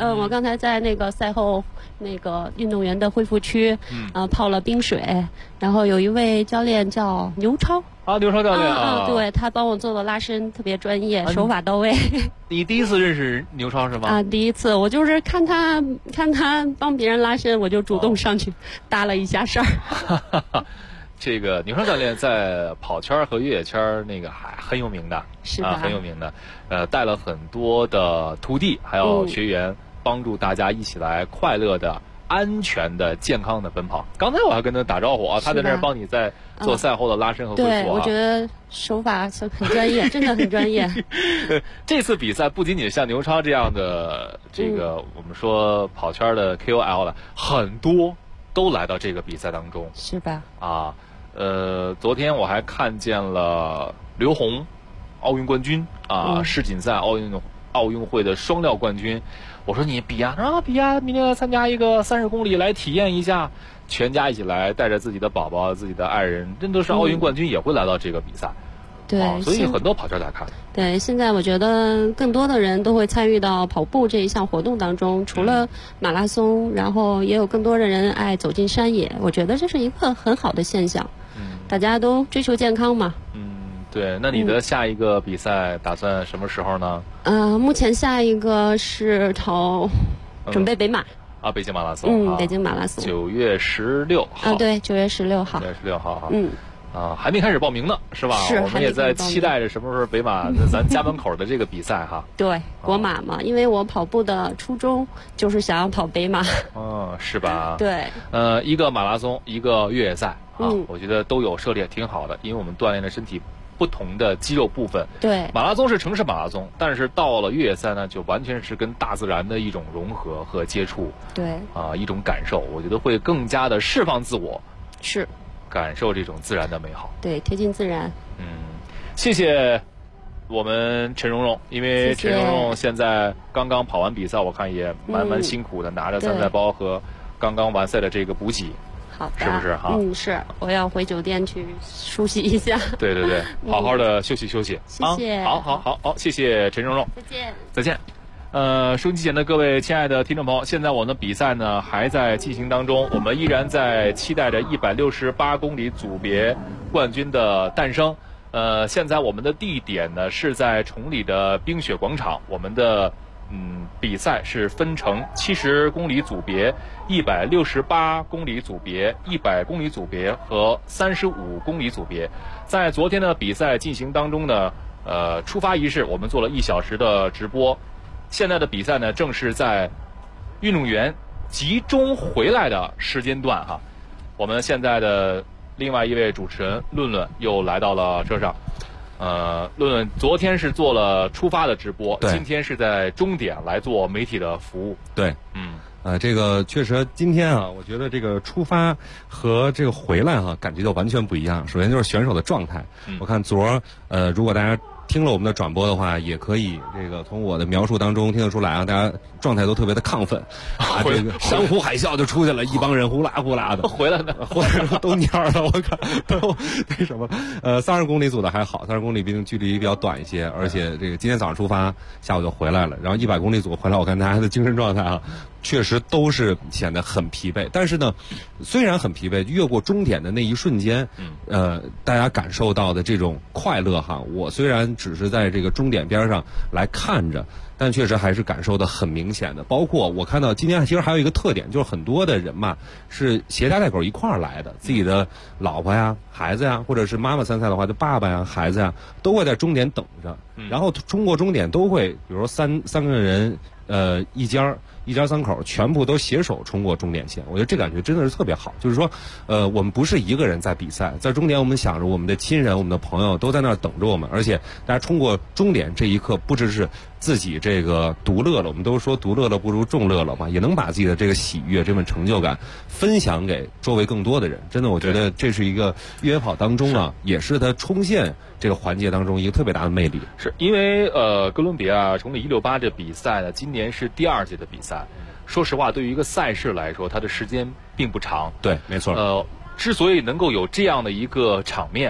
我刚才在那个赛后那个运动员的恢复区，泡了冰水，然后有一位教练叫牛超。 牛超教练对，他帮我做了拉伸，特别专业，手法到位。 你第一次认识牛超是吗？ 第一次，我就是看他帮别人拉伸，我就主动上去搭了一下事儿。 这个牛超教练在跑圈和越野圈那个还很有名的， 是吧？ 很有名的，带了很多的徒弟还有学员，帮助大家一起来快乐的、安全的、健康的奔跑。刚才我还跟他打招呼他在那儿帮你在做赛后的拉伸和恢复对，我觉得手法很专业，真的很专业。 这次比赛不仅仅像牛超这样的这个我们说跑圈的 KOL 了，很多都来到这个比赛当中， 是吧？ 昨天我还看见了刘虹，奥运冠军世锦赛奥运会的双料冠军。我说你比呀，比呀，明天来参加一个30公里来体验一下，全家一起来，带着自己的宝宝、自己的爱人，真都是奥运冠军也会来到这个比赛。 对， 所以很多跑圈在看。 对，现在我觉得更多的人都会参与到跑步这一项活动当中，除了马拉松，然后也有更多的人爱走进山野。我觉得这是一个很好的现象。大家都追求健康嘛。 对。那你的下一个比赛打算什么时候呢？ 目前下一个是准备北马。 北京马拉松。 北京马拉松。 9月16号。 对，9月16号。 9月16号。还没开始报名呢，是吧？ 是， 我们也在期待着什么时候北马咱家门口的这个比赛哈。 对，国马嘛，因为我跑步的初衷就是想要跑北马。 是吧？ 对。 一个马拉松，一个越野赛我觉得都有涉猎，挺好的，因为我们锻炼了身体不同的肌肉部分。 对。 马拉松是城市马拉松，但是到了越野赛呢，就完全是跟大自然的一种融合和接触。 对。 一种感受，我觉得会更加的释放自我。 是。 感受这种自然的美好。 对，贴近自然。 谢谢我们陈蓉蓉，因为陈蓉蓉现在刚刚跑完比赛，我看也蛮辛苦的，拿着参赛包和刚刚完赛的这个补给。 好的。 是不是哈？ 是，我要回酒店去梳洗一下。 对，好好的休息休息。 谢谢。 好，谢谢陈蓉蓉。再见。收音机前的各位亲爱的听众朋友，现在我们的比赛呢还在进行当中，我们依然在期待着168公里组别冠军的诞生。现在我们的地点呢是在崇礼的冰雪广场，我们的比赛是分成70公里组别、168公里组别、100公里组别和35公里组别。在昨天的比赛进行当中呢，出发仪式我们做了1小时的直播。现在的比赛呢，正是在运动员集中回来的时间段哈。我们现在的另外一位主持人论论又来到了车上。论论昨天是做了出发的直播，今天是在终点来做媒体的服务。 对，这个确实今天我觉得这个出发和这个回来感觉就完全不一样。首先就是选手的状态，我看如果大家听了我们的转播的话，也可以这个从我的描述当中听得出来大家状态都特别的亢奋这个山呼海啸就出去了，一帮人呼啦呼啦的回来呢， 都蔫了，我看都那什么30公里组的还好，30公里毕竟距离比较短一些，而且这个今天早上出发，下午就回来了，然后100公里组回来，我看大家的精神状态确实都是显得很疲惫，但是呢，虽然很疲惫，越过终点的那一瞬间，大家感受到的这种快乐我虽然只是在这个终点边上来看着，但确实还是感受的很明显的。包括我看到今天其实还有一个特点，就是很多的人嘛是携家带口一块儿来的，自己的老婆呀、孩子呀，或者是妈妈参赛的话，就爸爸呀、孩子呀，都会在终点等着，然后冲过终点都会，比如说三个人，一家三口全部都携手冲过终点线，我觉得这感觉真的是特别好。就是说，我们不是一个人在比赛，在终点我们想着我们的亲人、我们的朋友都在那儿等着我们，而且大家冲过终点这一刻，不只是自己这个独乐了，我们都说独乐了不如众乐了嘛，也能把自己的这个喜悦、这份成就感分享给周围更多的人。真的，我觉得这是一个越野跑当中也是它冲线这个环节当中一个特别大的魅力。 是因为哥伦比亚崇礼168这比赛呢，今年是第2届的比赛。说实话，对于一个赛事来说，它的时间并不长。 对，没错。 之所以能够有这样的一个场面，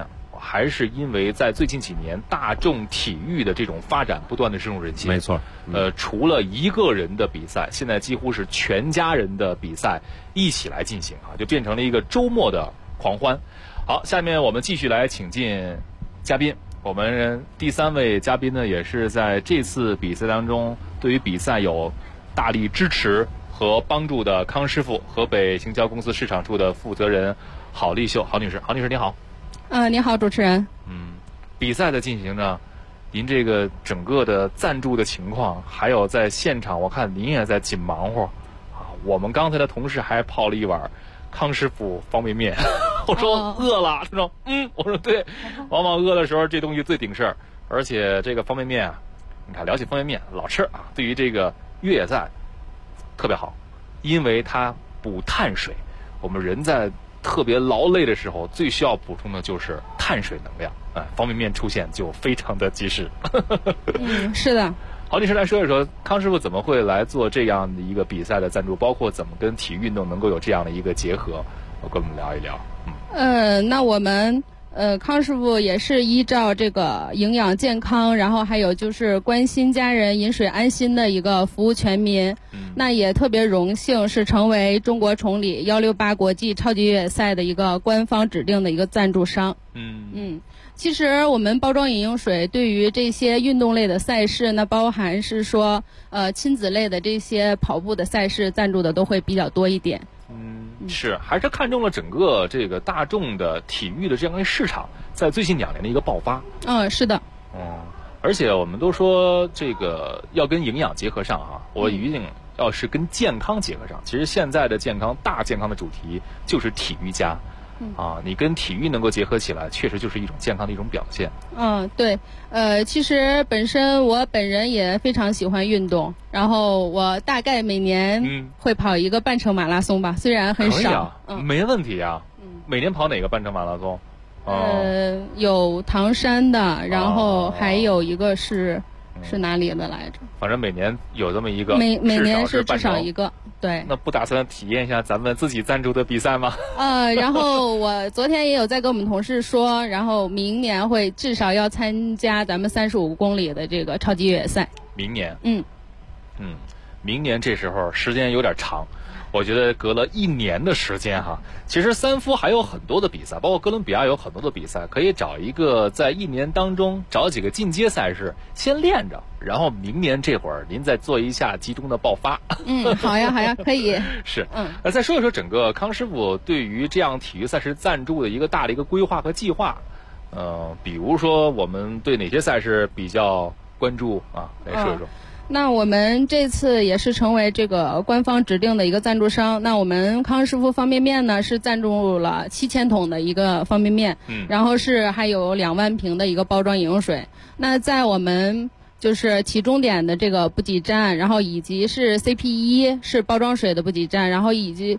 还是因为在最近几年大众体育的这种发展不断的深入人心。 没错。 除了一个人的比赛，现在几乎是全家人的比赛一起来进行啊，就变成了一个周末的狂欢。好，下面我们继续来请进嘉宾。我们第3位嘉宾呢，也是在这次比赛当中对于比赛有大力支持和帮助的康师傅河北行销公司市场处的负责人郝丽秀。郝女士，郝女士你好。 你好，主持人。 比赛的进行呢，您这个整个的赞助的情况，还有在现场，我看您也在紧忙活啊。我们刚才的同事还泡了一碗康师傅方便面。我说饿了，他说我说对，往往饿的时候这东西最顶事儿。而且这个方便面啊，你看聊起方便面老吃啊，对于这个越野赛特别好，因为它补碳水。我们人在特别劳累的时候，最需要补充的就是碳水能量。方便面出现就非常的及时。 是的。 郝女士来说一说，康师傅怎么会来做这样的一个比赛的赞助，包括怎么跟体育运动能够有这样的一个结合，跟我们聊一聊。 那我们康师傅也是依照这个营养健康，然后还有就是关心家人饮水安心的一个服务全民。那也特别荣幸是成为中国崇礼168国际超级越野赛的一个官方指定的一个赞助商。其实我们包装饮用水对于这些运动类的赛事，那包含是说亲子类的这些跑步的赛事赞助的都会比较多一点。 是还是看中了整个这个大众的体育的这样一个市场在最近2年的一个爆发。 是的。 而且我们都说这个要跟营养结合上哈，我一定要是跟健康结合上。其实现在的大健康的主题就是体育家。你跟体育能够结合起来，确实就是一种健康的一种表现。 对。其实我本人也非常喜欢运动，然后我大概每年会跑一个半程马拉松吧，虽然很少。 没问题啊。每年跑哪个半程马拉松？ 有唐山的，然后还有一个是哪里的来着？ 反正每年有这么一个， 每年是至少一个。对。 那不打算体验一下咱们自己赞助的比赛吗？ 然后我昨天也有在跟我们同事说，然后明年会至少要参加咱们35公里的这个超级越野赛。 明年。明年这时候时间有点长。我觉得隔了1年的时间哈，其实3夫还有很多的比赛，包括哥伦比亚有很多的比赛，可以找一个在1年当中找几个进阶赛事先练着，然后明年这会儿您再做一下集中的爆发。 好呀，可以。 是。再说一说整个康师傅对于这样体育赛事赞助的一个大的一个规划和计划。比如说我们对哪些赛事比较关注啊？来说一说。 那我们这次也是成为这个官方指定的一个赞助商。那我们康师傅方便面呢是赞助了7000桶的一个方便面，然后还有2万瓶的一个包装饮用水。那在我们就是起终点的这个补给站，然后以及是 CP1 是包装水的补给站，然后以及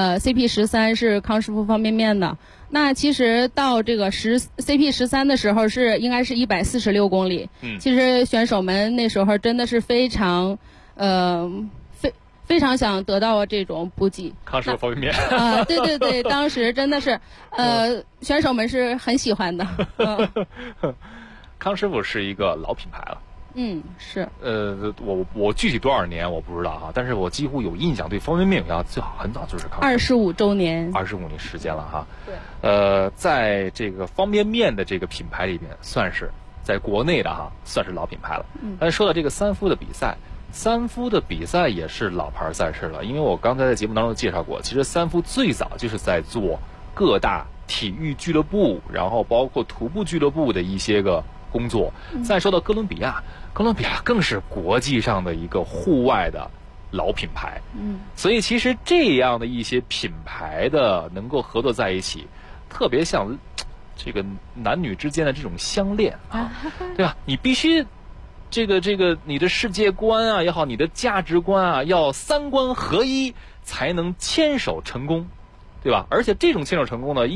CP13是康师傅方便面的。那其实到这个CP13的时候应该是146公里。其实选手们那时候真的是非常非常想得到这种补给。 康师傅方便面。 对，当时真的是选手们是很喜欢的。 康师傅是一个老品牌了。 是。 我具体多少年我不知道哈，但是我几乎有印象，对方便面有最好很早就是康师傅。 25周年。 25年时间了哈。 对。 在这个方便面的这个品牌里边，算是在国内的哈，算是老品牌了。但是说到这个3夫的比赛，3夫的比赛也是老牌赛事了，因为我刚才在节目当中介绍过，其实3夫最早就是在做各大体育俱乐部，然后包括徒步俱乐部的一些个工作。再说到哥伦比亚更是国际上的一个户外的老品牌。所以其实这样的一些品牌的能够合作在一起，特别像这个男女之间的这种相恋啊，对吧？你必须这个你的世界观啊也好，你的价值观啊要3观合一，才能牵手成功，对吧？而且这种牵手成功呢，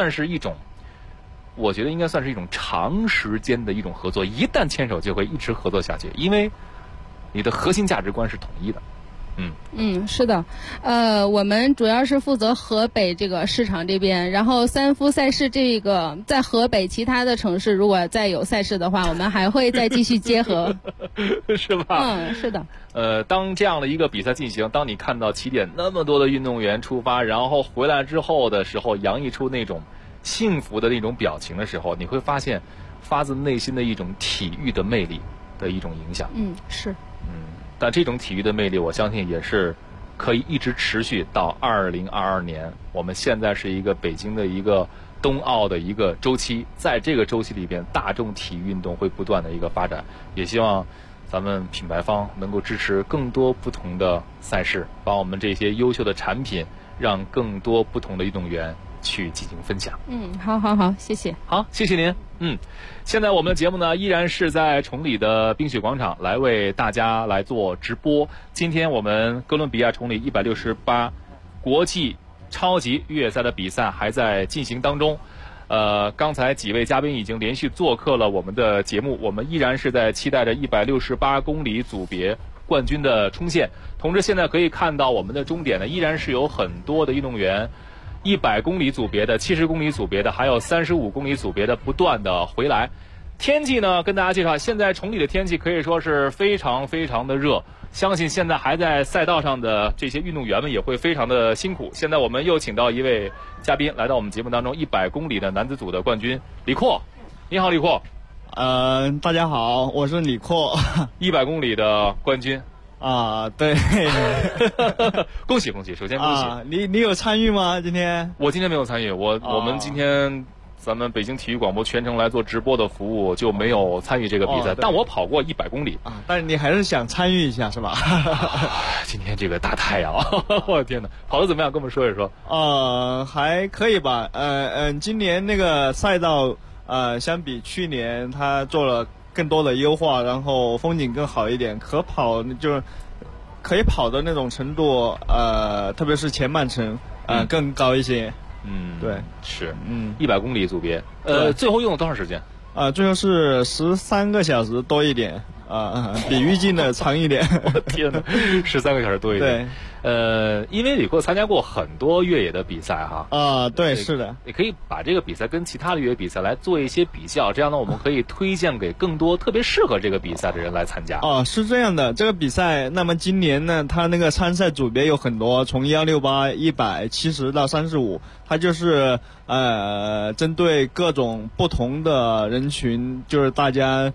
我觉得应该算是一种长时间的一种合作，一旦牵手就会一直合作下去，因为你的核心价值观是统一的。 是的，我们主要是负责河北这个市场这边，然后三夫赛事这个在河北其他的城市如果再有赛事的话，我们还会再继续结合， 是吧？ 是的。 当这样的一个比赛进行，当你看到起点那么多的运动员出发，然后回来之后的时候，洋溢出那种幸福的那种表情的时候，你会发现发自内心的一种体育的魅力的一种影响。 是。 但这种体育的魅力，我相信也是可以一直持续到2022年。我们现在是一个北京的一个冬奥的一个周期，在这个周期里边，大众体育运动会不断的一个发展。也希望咱们品牌方能够支持更多不同的赛事，把我们这些优秀的产品让更多不同的运动员去进行分享。 好，谢谢。 好，谢谢您。现在我们的节目呢，依然是在崇礼的冰雪广场来为大家来做直播。今天我们哥伦比亚崇礼168国际超级越野赛的比赛还在进行当中。刚才几位嘉宾已经连续做客了我们的节目，我们依然是在期待着168公里组别冠军的冲线。同时现在可以看到我们的终点呢，依然是有很多的运动员100公里组别的、70公里组别的，还有35公里组别的不断的回来。天气呢，跟大家介绍，现在崇礼的天气可以说是非常非常的热，相信现在还在赛道上的这些运动员们也会非常的辛苦。现在我们又请到一位嘉宾来到我们节目当中，100公里的男子组的冠军李阔。你好，李阔。 大家好，我是李阔。 100公里的冠军。 对。 恭喜恭喜，首先恭喜。 你有参与吗？今天？ 我今天没有参与，我们今天咱们北京体育广播全程来做直播的服务，就没有参与这个比赛。但我跑过100公里但是你还是想参与一下是吧？ 今天这个大太阳，我的天哪，跑得怎么样？跟我们说一说。 还可以吧。今年那个赛道相比去年，它做了更多的优化，然后风景更好一点，可以跑的那种程度，特别是前半程，更高一些。对， 是，100公里组别，最后用了多长时间？ 最后是13个小时多一点，比预计的长一点。 我的天哪，13个小时多一点。对，因为李阔参加过很多越野的比赛哈。 对，是的。 也可以把这个比赛跟其他的越野比赛来做一些比较，这样呢，我们可以推荐给更多特别适合这个比赛的人来参加。 是这样的，这个比赛，那么今年呢，它那个参赛组别有很多，从168、170到35，它就是针对各种不同的人群，就是大家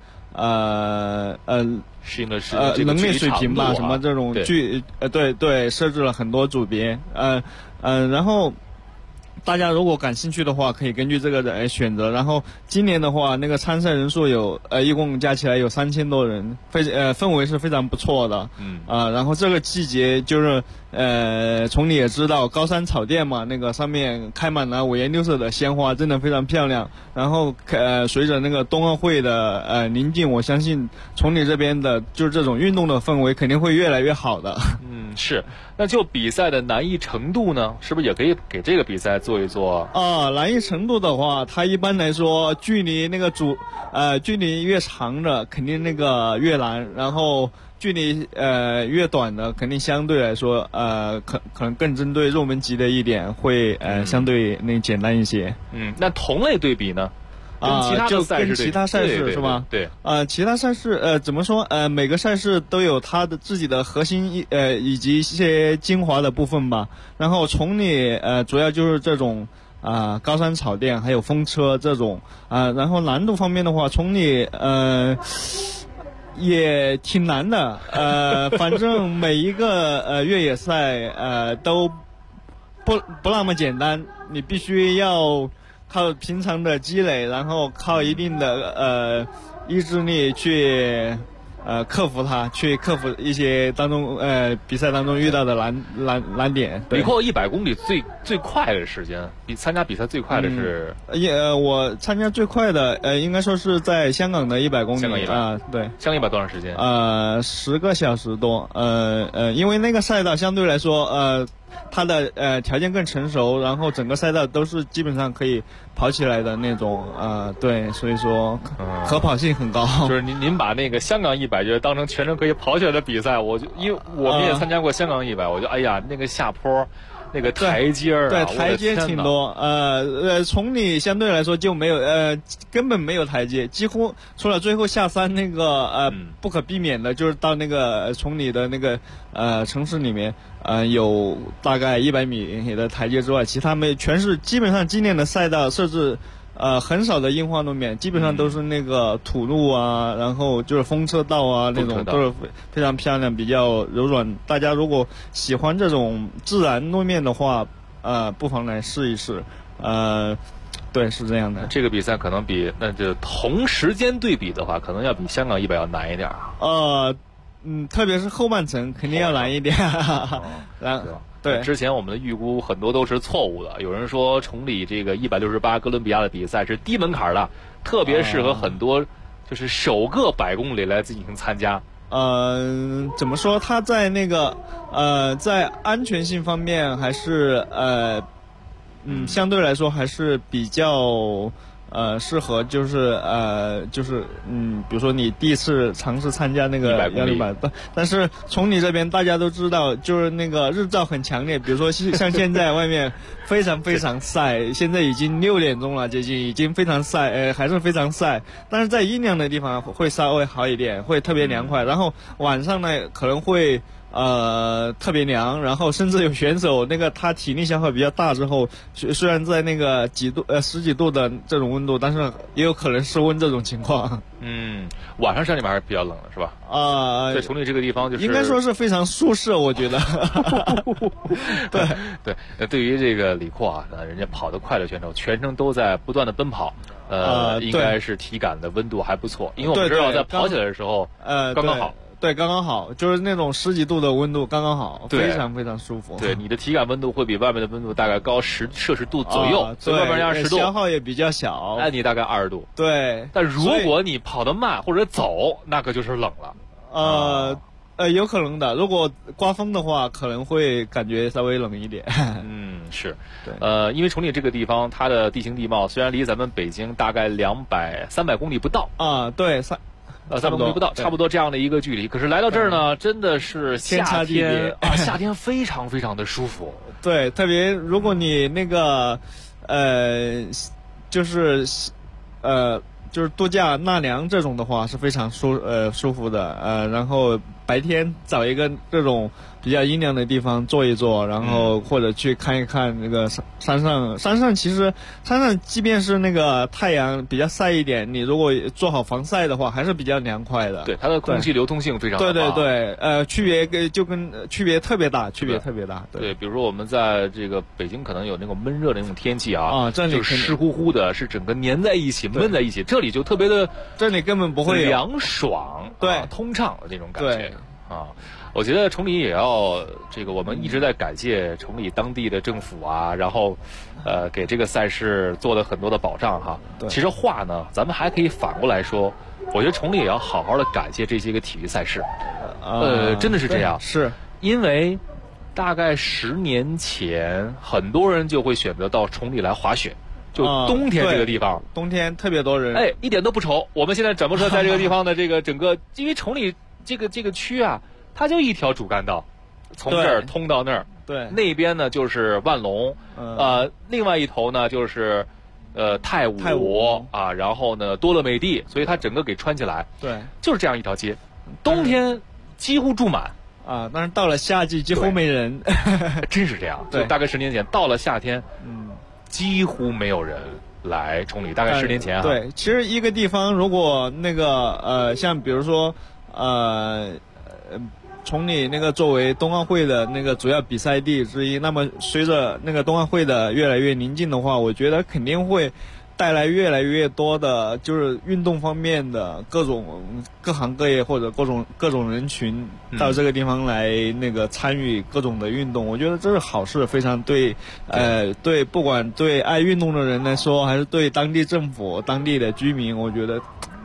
适应的是能力水平吧，什么这种对，设置了很多组别，然后大家如果感兴趣的话，可以根据这个来选择。然后今年的话，那个参赛人数有一共加起来有3000多人，氛围是非常不错的。然后这个季节就是崇礼也知道高山草甸嘛，那个上面开满了五颜六色的鲜花，真的非常漂亮。然后随着那个冬奥会的临近，我相信崇礼这边的就是这种运动的氛围肯定会越来越好的。 是。那就比赛的难易程度呢，是不是也可以给这个比赛做一做？ 难易程度的话，它一般来说距离越长的肯定那个越难，然后距离越短的肯定相对来说可能更针对入门级的一点会相对那简单一些。 那同类对比呢？ 跟其他赛事是吧？ 对。 其他赛事怎么说？每个赛事都有它的自己的核心以及一些精华的部分吧。然后崇礼主要就是这种高山草甸还有风车这种然后难度方面的话，崇礼也挺难的。反正每一个越野赛都不那么简单，你必须要靠平常的积累，然后靠一定的意志力去克服它，去克服一些比赛当中遇到的难点。 李阔100公里最快的时间，参加比赛最快的是我参加最快的应该说是在香港的100公里。 香港100 对， 香港100多长时间？ 10个小时多。因为那个赛道相对来说它的条件更成熟，然后整个赛道都是基本上可以跑起来的那种对，所以说可跑性很高。 就是您把那个香港100就当成全程可以跑起来的比赛，因为我们也参加过香港100，我就哎呀那个下坡。那个台阶对台阶挺多，崇礼相对来说就没有，根本没有台阶，几乎除了最后下山那个不可避免的，就是到那个崇礼的那个城市里面，有大概100米的台阶之外，其他没全是基本上今年的赛道设置。很少的硬化路面，基本上都是那个土路啊，然后就是风车道啊那种，都是非常漂亮，比较柔软。大家如果喜欢这种自然路面的话，不妨来试一试。对，是这样的。 这个比赛可能那就同时间对比的话，可能要比香港100要难一点啊。 特别是后半程肯定要难一点。然后。对， 之前我们的预估很多都是错误的。有人说崇礼这个168哥伦比亚的比赛是低门槛的，特别适合很多就是首个100公里来进行参加。 怎么说？它在那个在安全性方面还是相对来说还是比较。适合就是比如说你第一次尝试参加那个100，但是从你这边大家都知道，就是那个日照很强烈，比如说像现在外面非常非常晒，现在已经6点钟了，接近已经非常晒，还是非常晒，但是在阴凉的地方会稍微好一点，会特别凉快，然后晚上呢可能会。特别凉，然后甚至有选手那个他体力消耗比较大之后，虽然在那个10几度的这种温度，但是也有可能失温这种情况。 晚上山里面还是比较冷的，是吧？在崇礼这个地方就是应该说是非常舒适，我觉得。 对于这个李阔啊，人家跑得快的选手，全程都在不断的奔跑，应该是体感的温度还不错，因为我们知道在跑起来的时候，刚刚好。 对，刚刚好，就是那种10几度的温度刚刚好，非常非常舒服。 对，你的体感温度会比外面的温度大概高10摄氏度左右，所以外面要10度， 消耗也比较小。 你大概20度。 对， 但如果你跑得慢或者走，那可就是冷了。 有可能的。如果刮风的话，可能会感觉稍微冷一点。 是。因为崇礼这个地方，它的地形地貌虽然离咱们北京大概300公里不到对 ，300公里不到，差不多这样的一个距离。可是来到这儿呢，真的是夏天夏天非常非常的舒服。 对，特别如果你那个就是度假纳凉这种的话，是非常舒服的。然后白天找一个这种比较阴凉的地方坐一坐，然后或者去看一看那个山上，其实山上即便是那个太阳比较晒一点，你如果做好防晒的话，还是比较凉快的。 对，它的空气流通性非常好。 对，区别特别大， 对，比如说我们在这个北京可能有那种闷热的那种天气这里就是湿乎乎的，是整个粘在一起闷在一起，这里就特别的， 这里根本不会凉爽， 对， 通畅的那种感觉。我觉得崇礼也要这个，我们一直在感谢崇礼当地的政府啊，然后给这个赛事做了很多的保障哈。其实话呢，咱们还可以反过来说，我觉得崇礼也要好好的感谢这些个体育赛事。真的是这样， 是因为大概10年前，很多人就会选择到崇礼来滑雪。就冬天这个地方， 冬天特别多人， 一点都不愁。我们现在转播车在这个地方的这个整个，因为崇礼这个区啊，它就一条主干道，从这儿通到那儿。 对， 那边呢就是万隆，另外一头呢就是太武啊，然后呢多乐美地，所以它整个给穿起来。 对， 就是这样一条街，冬天几乎住满但是到了夏季几乎没人， 真是这样。 对， 大概10年前到了夏天，几乎没有人来崇礼。大概10年前对，其实一个地方如果那个像比如说崇礼那个作为冬奥会的那个主要比赛地之一，那么随着那个冬奥会的越来越临近的话，我觉得肯定会带来越来越多的就是运动方面的各行各业或者各种人群到这个地方来那个参与各种的运动，我觉得这是好事，非常对不管对爱运动的人来说，还是对当地政府、当地的居民，我觉得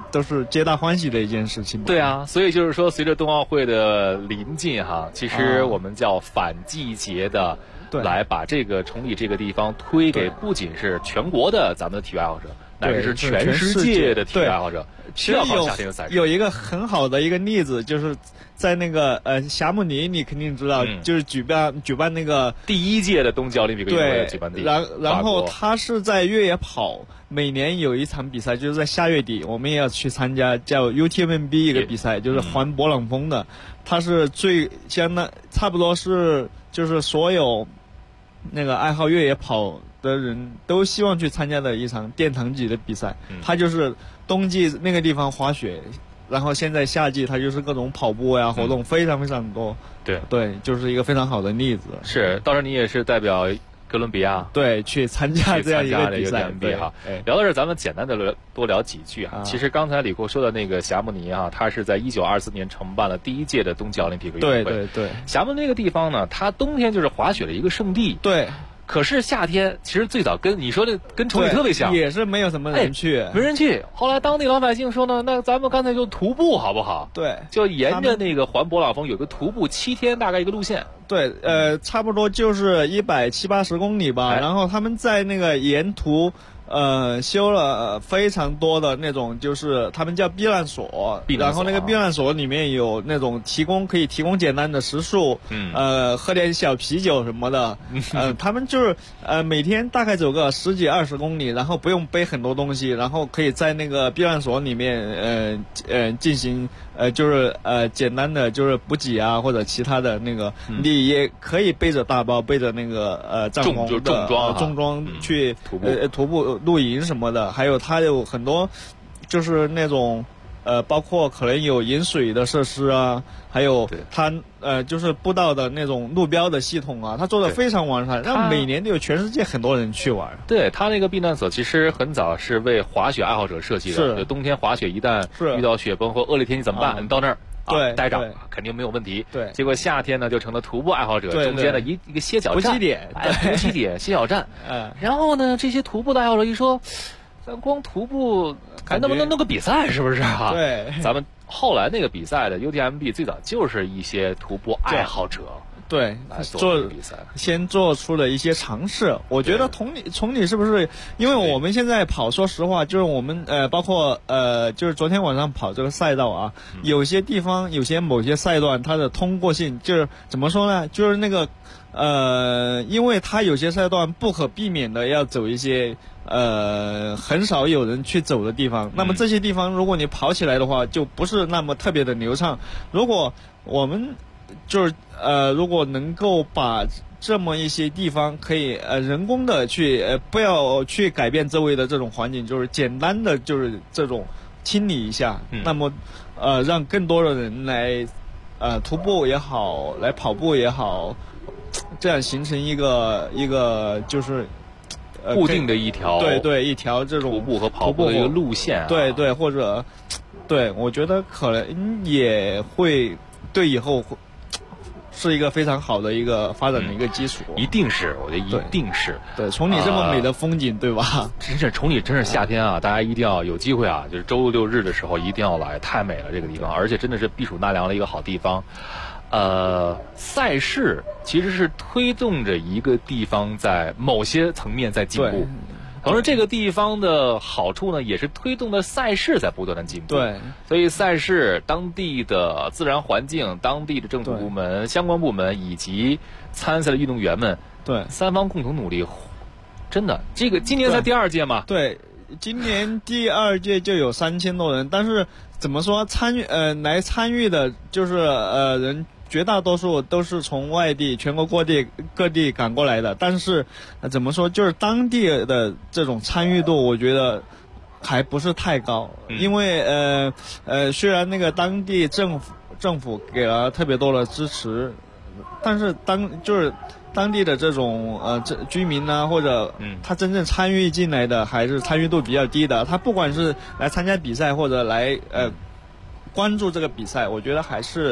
都是皆大欢喜的一件事情。 对啊，所以就是说，随着冬奥会的临近哈，其实我们叫反季节的，来把这个崇礼这个地方推给不仅是全国的咱们的体育爱好者，乃至是全世界的体育爱好者。 其实有一个很好的一个例子，就是在那个霞慕尼，你肯定知道，就是举办那个第1届的冬季奥林匹克运动会的举办地。 然后他是在越野跑，每年有一场比赛，就是在下月底，我们也要去参加，叫 UTMB 一个比赛，就是环勃朗峰的，它是差不多是就是所有那个爱好越野跑的人都希望去参加的一场殿堂级的比赛。它就是冬季那个地方滑雪，然后现在夏季它就是各种跑步呀活动非常非常多。对，就是一个非常好的例子。 是，到时候你也是代表哥伦比亚去参加这样一个比赛。 哈，聊到这，咱们简单的多聊几句哈。其实刚才李库说的那个霞慕尼哈，它是在1924年承办了第1届的冬季奥林匹克运动会。 对。 霞慕尼那个地方呢，它冬天就是滑雪的一个圣地。 对。 可是夏天其实最早跟你说的跟崇礼特别像， 也是没有什么人去， 没人去。后来当地老百姓说呢，那咱们干脆就徒步好不好？ 对， 就沿着那个环勃朗峰有个徒步7天大概一个路线。 对，差不多就是170-180公里吧。然后他们在那个沿途修了非常多的那种，就是他们叫避难所，然后那个避难所里面有那种可以提供简单的食宿，喝点小啤酒什么的，他们就是每天大概走个10几20公里，然后不用背很多东西，然后可以在那个避难所里面进行就是简单的就是补给啊或者其他的那个，你也可以背着大包，背着那个帐篷的重装去徒步露营什么的，还有它有很多就是那种包括可能有饮水的设施啊，还有它就是步道的那种路标的系统啊，它做的非常完善，让每年都有全世界很多人去玩。 对，它那个避难所其实很早是为滑雪爱好者设计的，就冬天滑雪一旦遇到雪崩或恶劣天气怎么办？你到那儿待着肯定没有问题。 对， 结果夏天呢就成了徒步爱好者中间的一个歇脚站、 补给点、 歇脚站。然后呢，这些徒步的爱好者一说，咱光徒步还能不能弄个比赛？是不是啊？ 对， 咱们后来那个比赛的 UTMB 最早就是一些徒步爱好者。 对，先做出了一些尝试。我觉得崇礼是不是？因为我们现在跑，说实话，就是我们包括就是昨天晚上跑这个赛道啊，有些地方某些赛段它的通过性就是怎么说呢？就是那个因为它有些赛段不可避免的要走一些很少有人去走的地方，那么这些地方如果你跑起来的话，就不是那么特别的流畅。如果我们就是如果能够把这么一些地方可以人工的去不要去改变周围的这种环境，就是简单的就是这种清理一下，那么让更多的人来徒步也好，来跑步也好，这样形成一个就是固定的一条一条这种徒步和跑步的一个路线对，或者我觉得可能也会对以后是一个非常好的一个发展的一个基础。 一定是，我觉得一定是。 对，崇礼这么美的风景，对吧？ 崇礼真是夏天啊，大家一定要有机会啊，就是周六日的时候一定要来，太美了这个地方，而且真的是避暑纳凉的一个好地方。赛事其实是推动着一个地方在某些层面在进步。同时，这个地方的好处呢，也是推动的赛事在不断的进步。 对， 所以赛事、当地的自然环境、当地的政府部门、相关部门以及参赛的运动员们，三方共同努力，真的，这个今年才第2届嘛？ 对，今年第2届就有3000多人，但是怎么说来参与的，就是人。绝大多数都是从外地、全国各地赶过来的，但是怎么说，就是当地的这种参与度，我觉得还不是太高。因为虽然那个当地政府给了特别多的支持，但是当地的这种居民呢，或者他真正参与进来的，还是参与度比较低的。他不管是来参加比赛或者来关注这个比赛，我觉得还是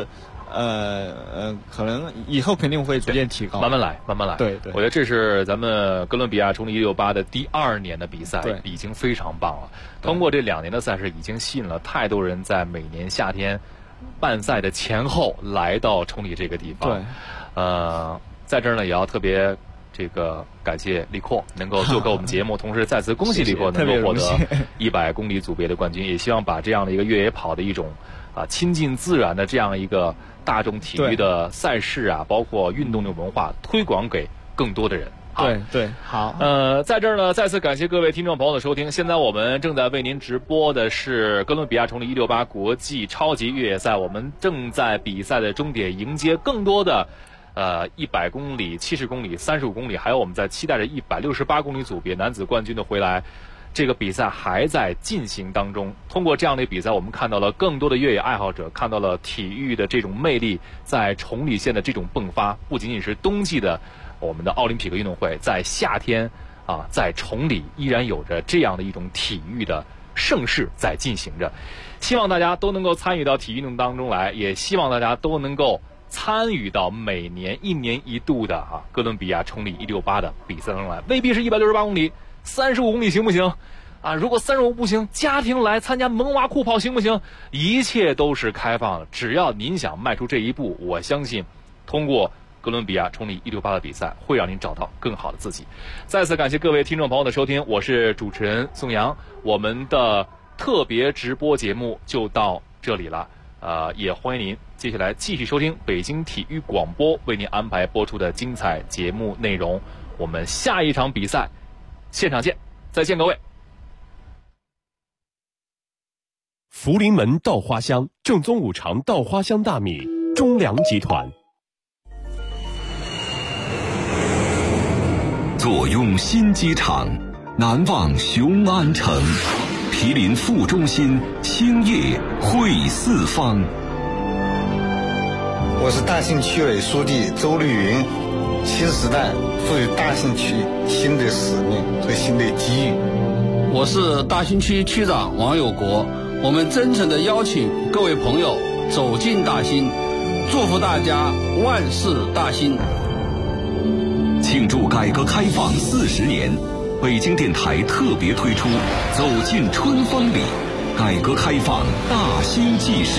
可能以后肯定会逐渐提高， 慢慢来。 对， 我觉得这是咱们哥伦比亚冲力168的第2年的比赛，已经非常棒了。通过这2年的赛事，已经吸引了太多人在每年夏天办赛的前后来到崇礼这个地方。 对， 在这儿呢也要特别感谢李阔能够做客我们节目，同时再次恭喜李阔能够获得100公里组别的冠军，也希望把这样的一个越野跑的一种亲近自然的这样一个大众体育的赛事啊，包括运动的文化推广给更多的人。 对，好。 在这儿呢，再次感谢各位听众朋友的收听。现在我们正在为您直播的是哥伦比亚冲力168国际超级越野赛，我们正在比赛的终点迎接更多的100公里、70公里、35公里，还有我们在期待着168公里组别男子冠军的回来。这个比赛还在进行当中。通过这样的比赛，我们看到了更多的越野爱好者，看到了体育的这种魅力在崇礼县的这种迸发。不仅仅是冬季的我们的奥林匹克运动会，在夏天在崇礼依然有着这样的一种体育的盛世在进行着。希望大家都能够参与到体育运动当中来，也希望大家都能够参与到每年1年1度的哥伦比亚冲力168的比赛当中来。未必是168公里，35公里行不行？如果35不行，家庭来参加蒙娃酷跑行不行？一切都是开放的，只要您想迈出这一步，我相信通过哥伦比亚冲力168的比赛会让您找到更好的自己。再次感谢各位听众朋友的收听，我是主持人宋阳，我们的特别直播节目就到这里了。也欢迎您接下来继续收听北京体育广播为您安排播出的精彩节目内容。我们下一场比赛现场见，再见各位。 福临门稻花香，正宗五常稻花香大米，中粮集团。 坐拥新机场，难忘雄安城。毗邻副中心，兴业汇四方。 我是大兴区委书记周绿云。新时代赋予大兴区新的使命和新的机遇。 我是大兴区区长王有国。我们真诚地邀请各位朋友走进大兴，祝福大家万事大兴。 庆祝改革开放40年，北京电台特别推出《走进春风里》，改革开放大兴纪事。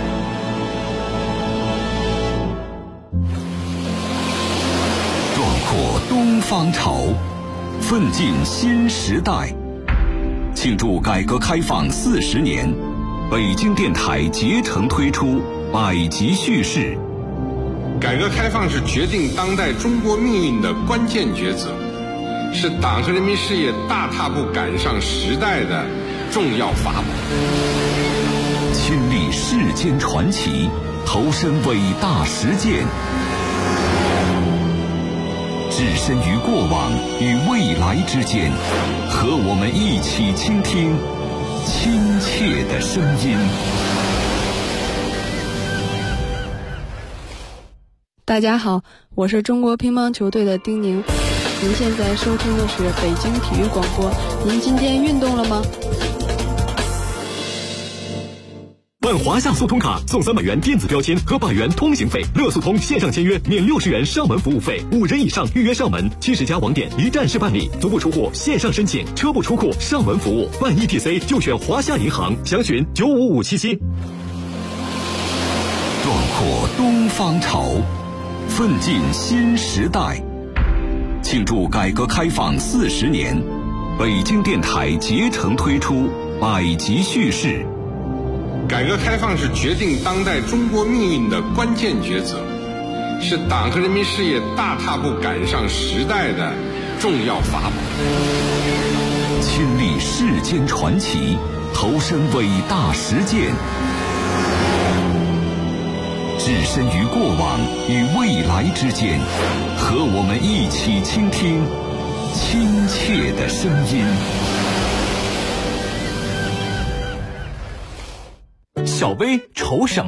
壮阔东方潮，奋进新时代。庆祝改革开放40年，北京电台竭诚推出百集叙事。 改革开放是决定当代中国命运的关键抉择，是党和人民事业大踏步赶上时代的重要法宝。 亲历世间传奇，投身伟大实践，置身于过往与未来之间，和我们一起倾听亲切的声音。 大家好，我是中国乒乓球队的丁宁。您现在收听的是北京体育广播。您今天运动了吗？ 办华夏速通卡送300元电子标签和100元通行费，乐速通线上签约免60元上门服务费，5人以上预约上门，70家网点一站式办理，足不出户线上申请，车不出库上门服务，办 ETC 就选华夏银行，详询95577。 壮阔东方潮，奋进新时代。庆祝改革开放40年，北京电台竭诚推出百集叙事。 改革开放是决定当代中国命运的关键抉择，是党和人民事业大踏步赶上时代的重要法宝。 亲历世间传奇，投身伟大实践，置身于过往与未来之间，和我们一起倾听亲切的声音。 小薇愁什么？